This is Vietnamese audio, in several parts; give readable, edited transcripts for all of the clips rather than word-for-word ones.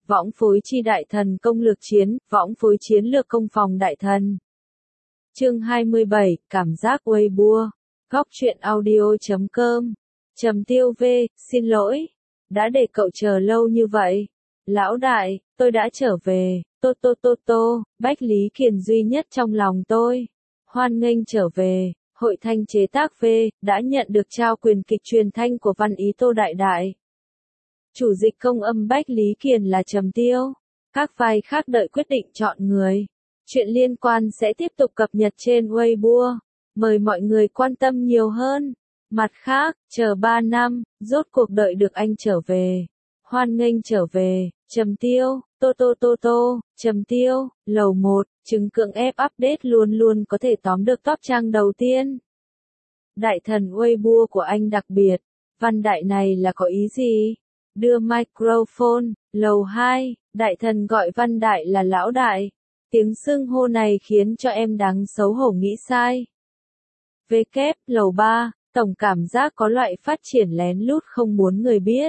võng phối chi đại thần công lược chiến, võng phối chiến lược công phòng đại thần. Chương 27, cảm giác Weibo. Góc truyện audio.com. Trầm Tiêu V, xin lỗi. Đã để cậu chờ lâu như vậy. Lão đại, tôi đã trở về. Tô, Bách Lý Kiền duy nhất trong lòng tôi. Hoan nghênh trở về. Hội thanh chế tác V, đã nhận được trao quyền kịch truyền thanh của văn ý Tô Đại Đại. Chủ dịch công âm Bách Lý Kiền là Trầm Tiêu. Các vai khác đợi quyết định chọn người. Chuyện liên quan sẽ tiếp tục cập nhật trên Weibo. Mời mọi người quan tâm nhiều hơn. Mặt khác, chờ 3 năm, rốt cuộc đợi được anh trở về. Hoan nghênh trở về, Trầm Tiêu, Tô, Trầm Tiêu, lầu 1, chứng cưỡng ép update luôn luôn có thể tóm được top trang đầu tiên. Đại thần Weibo của anh đặc biệt, văn đại này là có ý gì? Đưa microphone, lầu 2, đại thần gọi văn đại là lão đại. Tiếng xưng hô này khiến cho em đáng xấu hổ nghĩ sai. Kép, lầu 3, tổng cảm giác có loại phát triển lén lút không muốn người biết.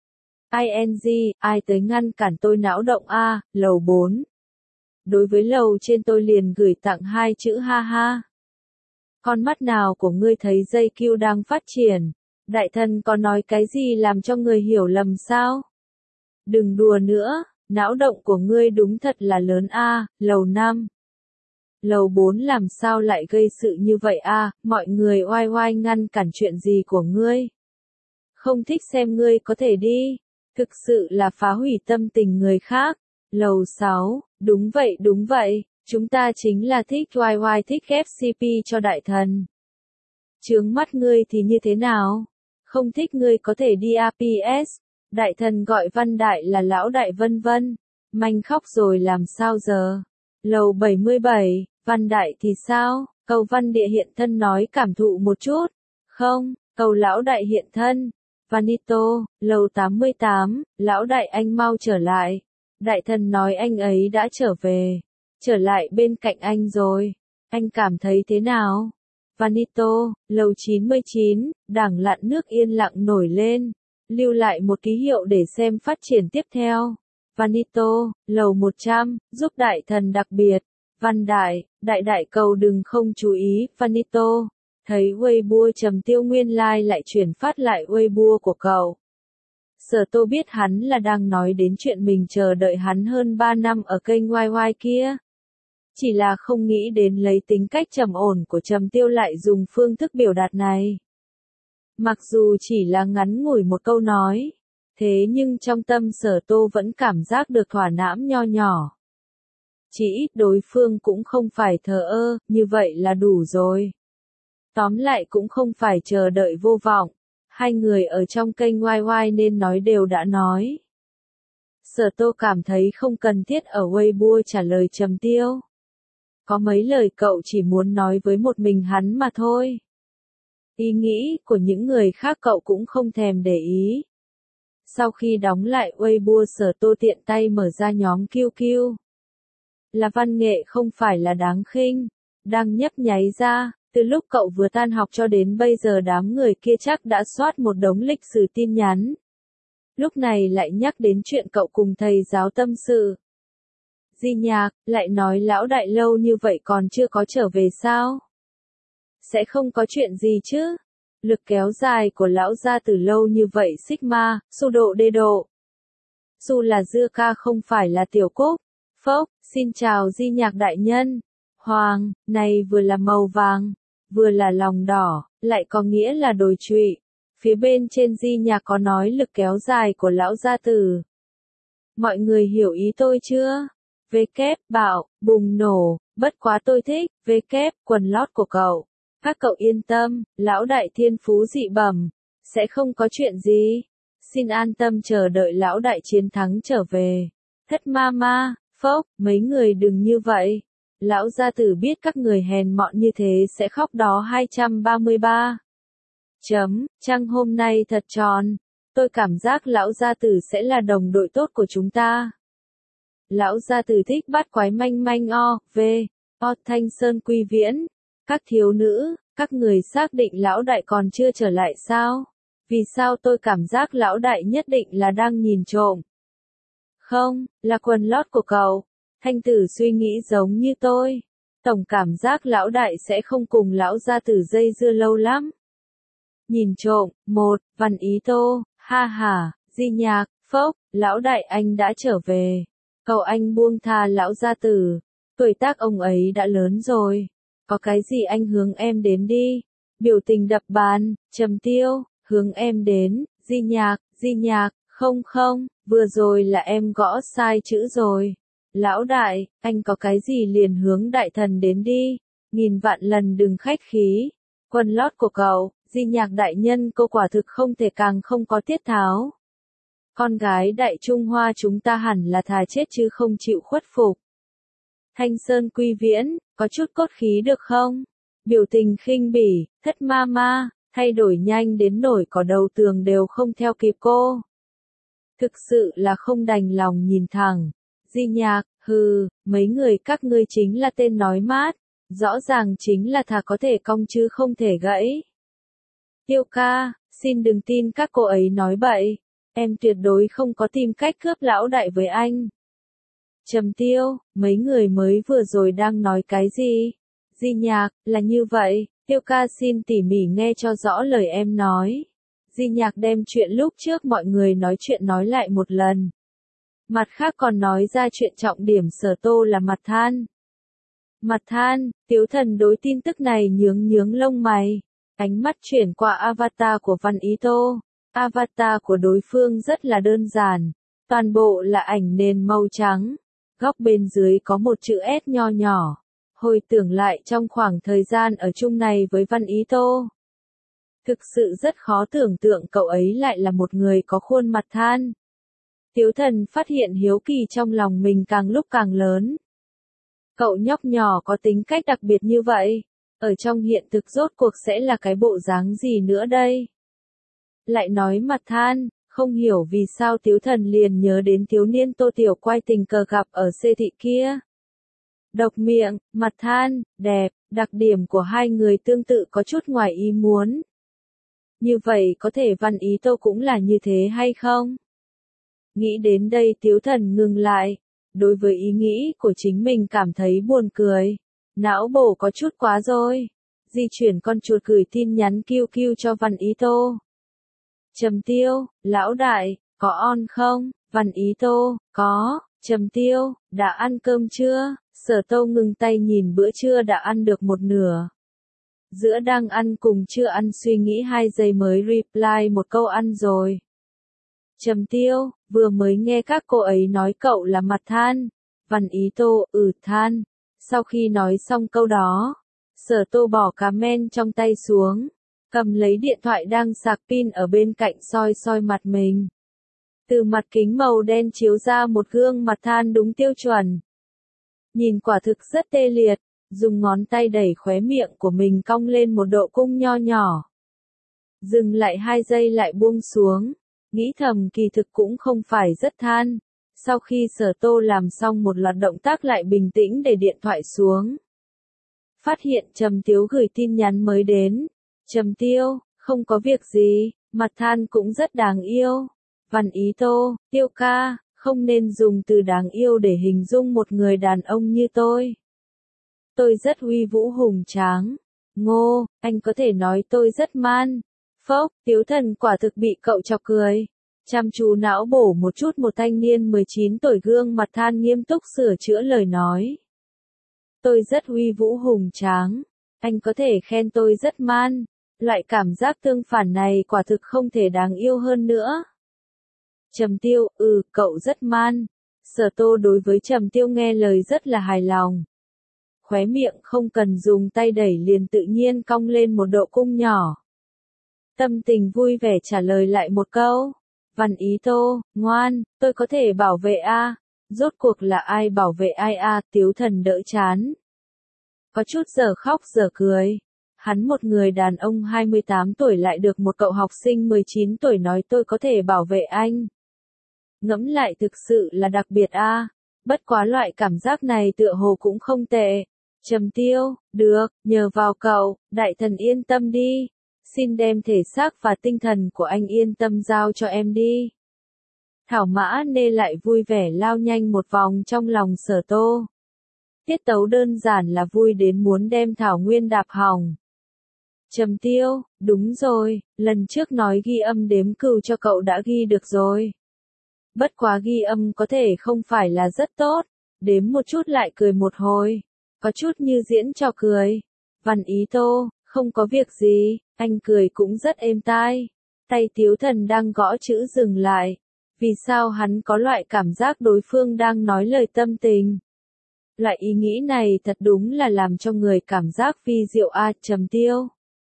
ING, ai tới ngăn cản tôi não động a, lầu 4. Đối với lầu trên tôi liền gửi tặng 2 chữ ha ha. Con mắt nào của ngươi thấy dây Q đang phát triển? Đại thần có nói cái gì làm cho người hiểu lầm sao? Đừng đùa nữa, não động của ngươi đúng thật là lớn a, lầu 5. Lầu 4 làm sao lại gây sự như vậy a, mọi người oai oai ngăn cản chuyện gì của ngươi? Không thích xem ngươi có thể đi. Thực sự là phá hủy tâm tình người khác. Lầu 6, đúng vậy, chúng ta chính là thích YY thích FCP cho đại thần. Chướng mắt ngươi thì như thế nào? Không thích ngươi có thể đi APS. Đại thần gọi văn đại là lão đại vân vân. Manh khóc rồi làm sao giờ? Lầu 77, văn đại thì sao? Cầu văn địa hiện thân nói cảm thụ một chút. Không, cầu lão đại hiện thân. Vanito, lầu 88, lão đại anh mau trở lại. Đại thần nói anh ấy đã trở về. Trở lại bên cạnh anh rồi. Anh cảm thấy thế nào? Vanito, lầu 99, đảng lặn nước yên lặng nổi lên. Lưu lại một ký hiệu để xem phát triển tiếp theo. Vanito, lầu 100, giúp đại thần đặc biệt. Văn đại, đại cầu đừng không chú ý. Vanito. Thấy Weibo Trầm Tiêu nguyên lai lại chuyển phát lại Weibo của cậu. Sở Tô biết hắn là đang nói đến chuyện mình chờ đợi hắn hơn 3 năm ở kênh YY kia. Chỉ là không nghĩ đến lấy tính cách trầm ổn của Trầm Tiêu lại dùng phương thức biểu đạt này. Mặc dù chỉ là ngắn ngủi một câu nói, thế nhưng trong tâm Sở Tô vẫn cảm giác được thỏa mãn nho nhỏ. Chỉ ít đối phương cũng không phải thờ ơ, như vậy là đủ rồi. Tóm lại cũng không phải chờ đợi vô vọng. Hai người ở trong kênh YY nên nói đều đã nói. Sở Tô cảm thấy không cần thiết ở Weibo trả lời Trầm Tiêu. Có mấy lời cậu chỉ muốn nói với một mình hắn mà thôi. Ý nghĩ của những người khác cậu cũng không thèm để ý. Sau khi đóng lại Weibo Sở Tô tiện tay mở ra nhóm QQ. Là văn nghệ không phải là đáng khinh. Đang nhấp nháy ra. Từ lúc cậu vừa tan học cho đến bây giờ đám người kia chắc đã soát một đống lịch sử tin nhắn. Lúc này lại nhắc đến chuyện cậu cùng thầy giáo tâm sự. Di Nhạc, lại nói lão đại lâu như vậy còn chưa có trở về sao? Sẽ không có chuyện gì chứ? Lực kéo dài của lão gia từ lâu như vậy Sigma, su độ đê độ. Su là dưa ca không phải là tiểu cúc. Phốc, xin chào Di Nhạc đại nhân. Hoàng, này vừa là màu vàng, vừa là lòng đỏ, lại có nghĩa là đồi trụy. Phía bên trên Di Nhạc có nói lực kéo dài của lão gia tử. Mọi người hiểu ý tôi chưa? Kép, bảo, bùng nổ, bất quá tôi thích, kép, quần lót của cậu. Các cậu yên tâm, lão đại thiên phú dị bẩm, sẽ không có chuyện gì. Xin an tâm chờ đợi lão đại chiến thắng trở về. Thất ma, phốc, mấy người đừng như vậy. Lão gia tử biết các người hèn mọn như thế sẽ khóc đó 233. Trăng hôm nay thật tròn. Tôi cảm giác lão gia tử sẽ là đồng đội tốt của chúng ta. Lão gia tử thích bắt quái manh Thanh Sơn Quy Viễn. Các thiếu nữ, các người xác định lão đại còn chưa trở lại sao? Vì sao tôi cảm giác lão đại nhất định là đang nhìn trộm? Không, là quần lót của cậu. Thanh tử suy nghĩ giống như tôi. Tổng cảm giác lão đại sẽ không cùng lão gia tử dây dưa lâu lắm. Nhìn trộm, Văn Ý Tô, ha ha, Di Nhạc, phốc, lão đại anh đã trở về. Cậu anh buông tha lão gia tử. Tuổi tác ông ấy đã lớn rồi. Có cái gì anh hướng em đến đi. Biểu tình đập bàn, Trầm Tiêu, hướng em đến, Di Nhạc, không, vừa rồi là em gõ sai chữ rồi. Lão đại, anh có cái gì liền hướng đại thần đến đi. Nghìn vạn lần đừng khách khí. Quần lót của cậu, Di Nhạc đại nhân cô quả thực không thể càng không có tiết tháo. Con gái đại Trung Hoa chúng ta hẳn là thà chết chứ không chịu khuất phục. Thanh Sơn Quy Viễn, có chút cốt khí được không? Biểu tình khinh bỉ, thất ma ma, thay đổi nhanh đến nổi có đầu tường đều không theo kịp cô. Thực sự là không đành lòng nhìn thẳng. Di Nhạc, hừ, mấy người các ngươi chính là tên nói mát, rõ ràng chính là thà có thể cong chứ không thể gãy. Tiêu ca, xin đừng tin các cô ấy nói bậy, em tuyệt đối không có tìm cách cướp lão đại với anh. Trầm Tiêu, mấy người mới vừa rồi đang nói cái gì? Di Nhạc, là như vậy, Tiêu ca xin tỉ mỉ nghe cho rõ lời em nói. Di Nhạc đem chuyện lúc trước mọi người nói chuyện nói lại một lần. Mặt khác còn nói ra chuyện trọng điểm Sở Tô là Mặt Than. Mặt Than, Tiếu Thần đối tin tức này nhướng lông mày. Ánh mắt chuyển qua avatar của Văn Ý Tô. Avatar của đối phương rất là đơn giản. Toàn bộ là ảnh nền màu trắng. Góc bên dưới có một chữ S nho nhỏ. Hồi tưởng lại trong khoảng thời gian ở chung này với Văn Ý Tô. Thực sự rất khó tưởng tượng cậu ấy lại là một người có khuôn mặt than. Tiếu Thần phát hiện hiếu kỳ trong lòng mình càng lúc càng lớn. Cậu nhóc nhỏ có tính cách đặc biệt như vậy, ở trong hiện thực rốt cuộc sẽ là cái bộ dáng gì nữa đây? Lại nói mặt than, không hiểu vì sao Tiếu Thần liền nhớ đến thiếu niên Tô Tiểu Quai tình cờ gặp ở siêu thị kia. Độc miệng, mặt than, đẹp, đặc điểm của hai người tương tự có chút ngoài ý muốn. Như vậy có thể Văn Ý Tô cũng là như thế hay không? Nghĩ đến đây Tiếu Thần ngừng lại. Đối với ý nghĩ của chính mình cảm thấy buồn cười. Não bổ có chút quá rồi. Di chuyển con chuột gửi tin nhắn QQ cho Văn Ý Tô. Trầm Tiêu, lão đại, có on không? Văn Ý Tô, có. Trầm Tiêu, đã ăn cơm chưa? Sở Tô ngừng tay nhìn bữa trưa đã ăn được một nửa. Giữa đang ăn cùng chưa ăn suy nghĩ 2 giây mới reply một câu ăn rồi. Trầm Tiêu, vừa mới nghe các cô ấy nói cậu là mặt than. Văn Ý Tô, than. Sau khi nói xong câu đó, Sở Tô bỏ cá men trong tay xuống, cầm lấy điện thoại đang sạc pin ở bên cạnh soi mặt mình. Từ mặt kính màu đen chiếu ra một gương mặt than đúng tiêu chuẩn. Nhìn quả thực rất tê liệt, dùng ngón tay đẩy khóe miệng của mình cong lên một độ cung nho nhỏ. Dừng lại 2 giây lại buông xuống. Nghĩ thầm kỳ thực cũng không phải rất than. Sau khi Sở Tô làm xong một loạt động tác lại bình tĩnh để điện thoại xuống. Phát hiện Trầm Tiếu gửi tin nhắn mới đến. Trầm Tiêu, không có việc gì, mặt than cũng rất đáng yêu. Văn Ý Tô, Tiêu ca, không nên dùng từ đáng yêu để hình dung một người đàn ông như tôi. Tôi rất uy vũ hùng tráng. Ngô, anh có thể nói tôi rất man. Phốc, Tiếu Thần quả thực bị cậu chọc cười. Chăm chú não bổ một chút một thanh niên 19 tuổi gương mặt than nghiêm túc sửa chữa lời nói. Tôi rất uy vũ hùng tráng. Anh có thể khen tôi rất man. Loại cảm giác tương phản này quả thực không thể đáng yêu hơn nữa. Trầm Tiêu, cậu rất man. Sở Tô đối với Trầm Tiêu nghe lời rất là hài lòng. Khóe miệng không cần dùng tay đẩy liền tự nhiên cong lên một độ cung nhỏ. Tâm tình vui vẻ trả lời lại một câu. Văn Ý Tô, ngoan, tôi có thể bảo vệ a. Rốt cuộc là ai bảo vệ ai a? Tiếu Thần đỡ chán. Có chút giờ khóc giờ cười. Hắn một người đàn ông 28 tuổi lại được một cậu học sinh 19 tuổi nói tôi có thể bảo vệ anh. Ngẫm lại thực sự là đặc biệt a. Bất quá loại cảm giác này tựa hồ cũng không tệ. Trầm Tiêu, được, nhờ vào cậu, đại thần yên tâm đi. Xin đem thể xác và tinh thần của anh yên tâm giao cho em đi. Thảo Mã Nê lại vui vẻ lao nhanh một vòng trong lòng Sở Tô. Tiết tấu đơn giản là vui đến muốn đem Thảo Nguyên đạp hỏng. Trầm Tiêu, đúng rồi, lần trước nói ghi âm đếm cừu cho cậu đã ghi được rồi. Bất quá ghi âm có thể không phải là rất tốt, đếm một chút lại cười một hồi, có chút như diễn trò cười. Văn Ý Tô, không có việc gì, anh cười cũng rất êm tai. Tay Tiếu Thần đang gõ chữ dừng lại. Vì sao hắn có loại cảm giác đối phương đang nói lời tâm tình? Loại ý nghĩ này thật đúng là làm cho người cảm giác vi diệu a. Trầm Tiêu.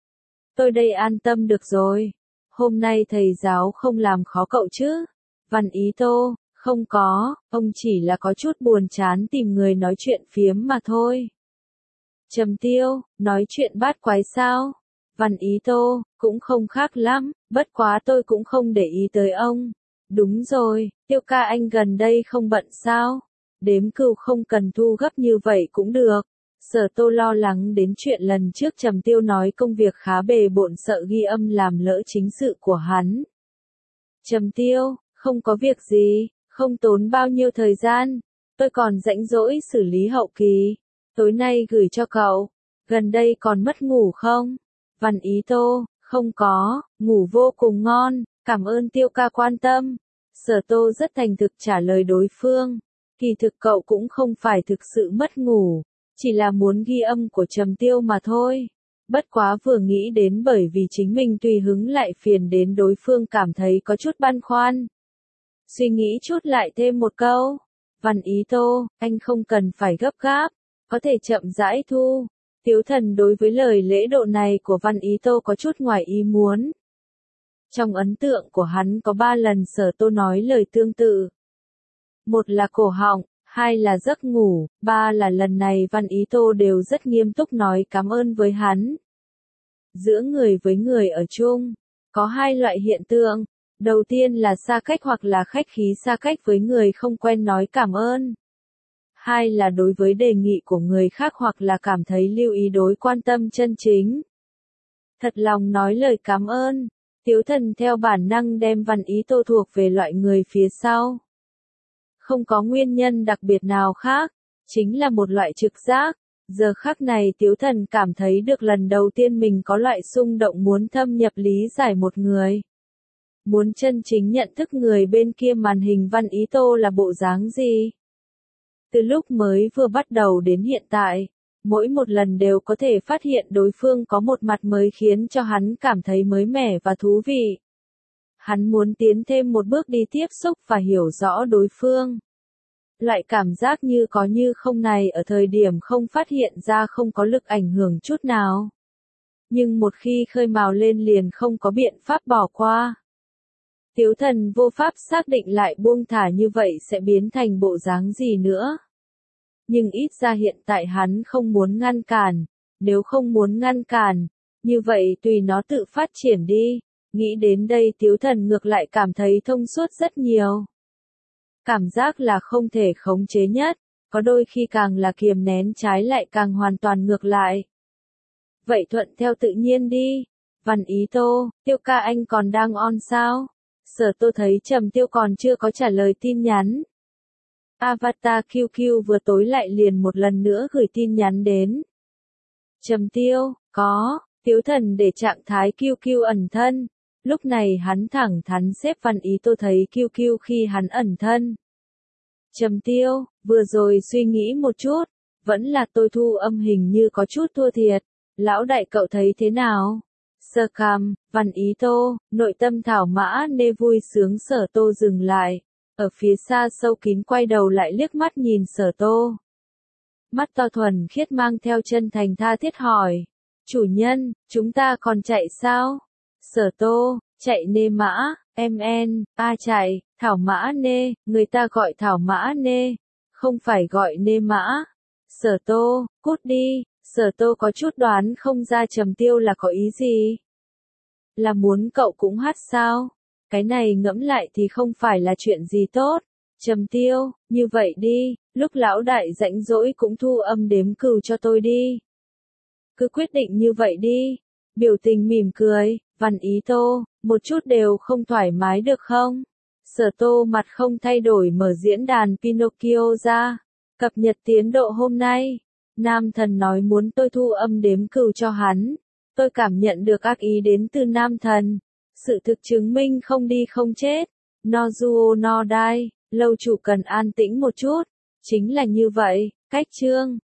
Tôi đây an tâm được rồi. Hôm nay thầy giáo không làm khó cậu chứ? Văn Ý Tô, không có, ông chỉ là có chút buồn chán tìm người nói chuyện phiếm mà thôi. Trầm Tiêu, nói chuyện bát quái sao? Văn Ý Tô, cũng không khác lắm, bất quá tôi cũng không để ý tới ông. Đúng rồi, Tiêu ca anh gần đây không bận sao? Đếm cừu không cần thu gấp như vậy cũng được. Sở Tô lo lắng đến chuyện lần trước Trầm Tiêu nói công việc khá bề bộn sợ ghi âm làm lỡ chính sự của hắn. Trầm Tiêu, không có việc gì, không tốn bao nhiêu thời gian, tôi còn rảnh rỗi xử lý hậu kỳ. Tối nay gửi cho cậu, gần đây còn mất ngủ không? Văn Ý Tô, không có, ngủ vô cùng ngon, cảm ơn Tiêu ca quan tâm. Sở Tô rất thành thực trả lời đối phương, kỳ thực cậu cũng không phải thực sự mất ngủ, chỉ là muốn ghi âm của Trầm Tiêu mà thôi. Bất quá vừa nghĩ đến bởi vì chính mình tùy hứng lại phiền đến đối phương cảm thấy có chút băn khoăn. Suy nghĩ chút lại thêm một câu. Văn Ý Tô, anh không cần phải gấp gáp, có thể chậm rãi thu. Tiếu Thần đối với lời lễ độ này của Văn Ý Tô có chút ngoài ý muốn. Trong ấn tượng của hắn có 3 lần Sở Tô nói lời tương tự. Một là cổ họng, 2 là giấc ngủ, 3 là lần này Văn Ý Tô đều rất nghiêm túc nói cảm ơn với hắn. Giữa người với người ở chung, có 2 loại hiện tượng. Đầu tiên là xa cách hoặc là khách khí xa cách với người không quen nói cảm ơn. 2 là đối với đề nghị của người khác hoặc là cảm thấy lưu ý đối quan tâm chân chính. Thật lòng nói lời cảm ơn. Tiếu Thần theo bản năng đem Văn Ý Tô thuộc về loại người phía sau. Không có nguyên nhân đặc biệt nào khác, chính là một loại trực giác. Giờ khắc này Tiếu Thần cảm thấy được lần đầu tiên mình có loại xung động muốn thâm nhập lý giải một người. Muốn chân chính nhận thức người bên kia màn hình Văn Ý Tô là bộ dáng gì. Từ lúc mới vừa bắt đầu đến hiện tại, mỗi một lần đều có thể phát hiện đối phương có một mặt mới khiến cho hắn cảm thấy mới mẻ và thú vị. Hắn muốn tiến thêm một bước đi tiếp xúc và hiểu rõ đối phương. Loại cảm giác như có như không này ở thời điểm không phát hiện ra không có lực ảnh hưởng chút nào. Nhưng một khi khơi mào lên liền không có biện pháp bỏ qua. Tiếu Thần vô pháp xác định lại buông thả như vậy sẽ biến thành bộ dáng gì nữa. Nhưng ít ra hiện tại hắn không muốn ngăn cản, nếu không muốn ngăn cản, như vậy tùy nó tự phát triển đi. Nghĩ đến đây Tiếu Thần ngược lại cảm thấy thông suốt rất nhiều. Cảm giác là không thể khống chế nhất, có đôi khi càng là kiềm nén trái lại càng hoàn toàn ngược lại. Vậy thuận theo tự nhiên đi. Văn Ý Tô, Tiêu ca anh còn đang on sao? Sở Tô thấy Trầm Tiêu còn chưa có trả lời tin nhắn. Avatar QQ vừa tối lại liền một lần nữa gửi tin nhắn đến. Trầm Tiêu, có, Tiếu Thần để trạng thái QQ ẩn thân. Lúc này hắn thẳng thắn xếp Văn Ý Tô thấy QQ khi hắn ẩn thân. Trầm Tiêu, vừa rồi suy nghĩ một chút, vẫn là tôi thu âm hình như có chút thua thiệt. Lão đại cậu thấy thế nào? Sơ cằm, Văn Ý Tô, nội tâm Thảo Mã Nê vui sướng. Sở Tô dừng lại. Ở phía xa sâu kín quay đầu lại liếc mắt nhìn Sở Tô. Mắt to thuần khiết mang theo chân thành tha thiết hỏi. Chủ nhân, chúng ta còn chạy sao? Sở Tô, chạy Nê Mã, chạy, Thảo Mã Nê, người ta gọi Thảo Mã Nê, không phải gọi Nê Mã. Sở Tô, cút đi. Sở Tô có chút đoán không ra Trầm Tiêu là có ý gì. Là muốn cậu cũng hát sao? Cái này ngẫm lại thì không phải là chuyện gì tốt. Trầm Tiêu, như vậy đi, lúc lão đại rảnh rỗi cũng thu âm đếm cừu cho tôi đi. Cứ quyết định như vậy đi. Biểu tình mỉm cười, Văn Ý Tô, một chút đều không thoải mái được không? Sở Tô mặt không thay đổi mở diễn đàn Pinocchio ra. Cập nhật tiến độ hôm nay. Nam thần nói muốn tôi thu âm đếm cừu cho hắn. Tôi cảm nhận được ác ý đến từ nam thần. Sự thực chứng minh không đi không chết. No duo no die. Lâu chủ cần an tĩnh một chút. Chính là như vậy. Cách chương.